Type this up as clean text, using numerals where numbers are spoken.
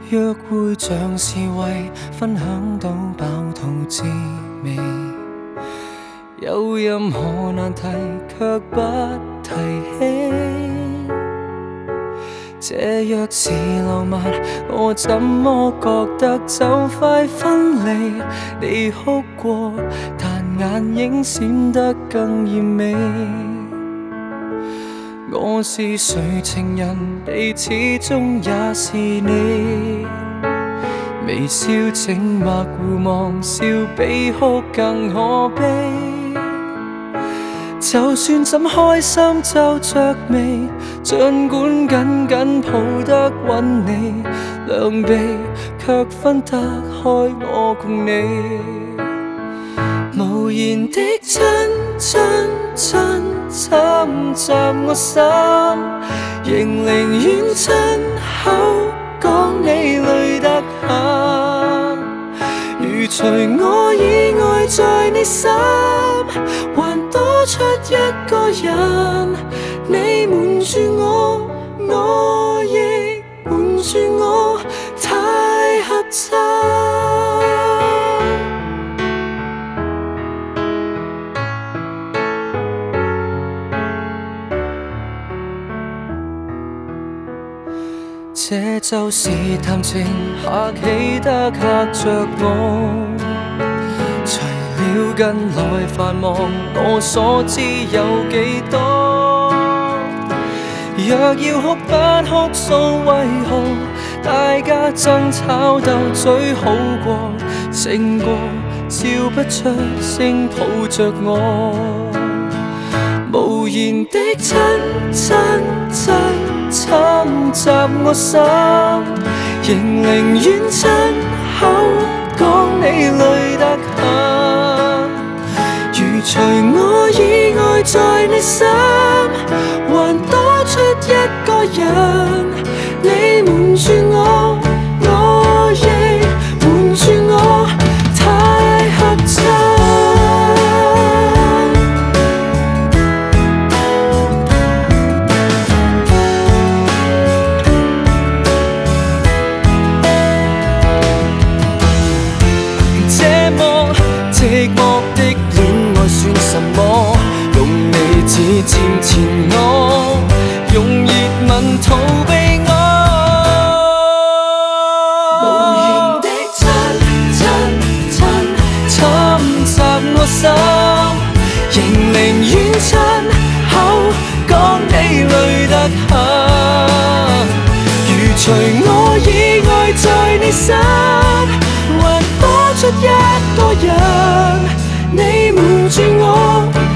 約會像是為分享到飽肚滋味，有任何難題卻不提起。這若是浪漫，我怎麼覺得就快分離？你哭過，但眼影閃得更豔美。我是誰情人，你始終也是你。微笑靜默互望，笑比哭更可悲。就算怎開心皺着眉，儘管緊緊抱得穩你，兩臂卻分得開我共你。無言的親親親侵襲我心，仍寧願親口講你累得很。如除我以外在你心，還多出一個人，你瞞住我，我亦瞞住我，太合襯。這就是談情客氣得嚇着我，除了近來繁忙，我所知有幾多？若要哭不哭訴，為何大家爭吵鬥嘴好過？勝過笑不出聲抱着我，無言的親親親侵襲我心，仍寧願親口講你累得很。如除我以外在你心，還多出一個人，你瞞住我，我亦瞞住我，太合襯。寂寞的戀愛算什麼？用理智佔前我，用熱吻逃避我。無言的親親親侵襲我心，仍寧願親口講你累得很。如除我以外在你心，還多出一個人，你瞞住我。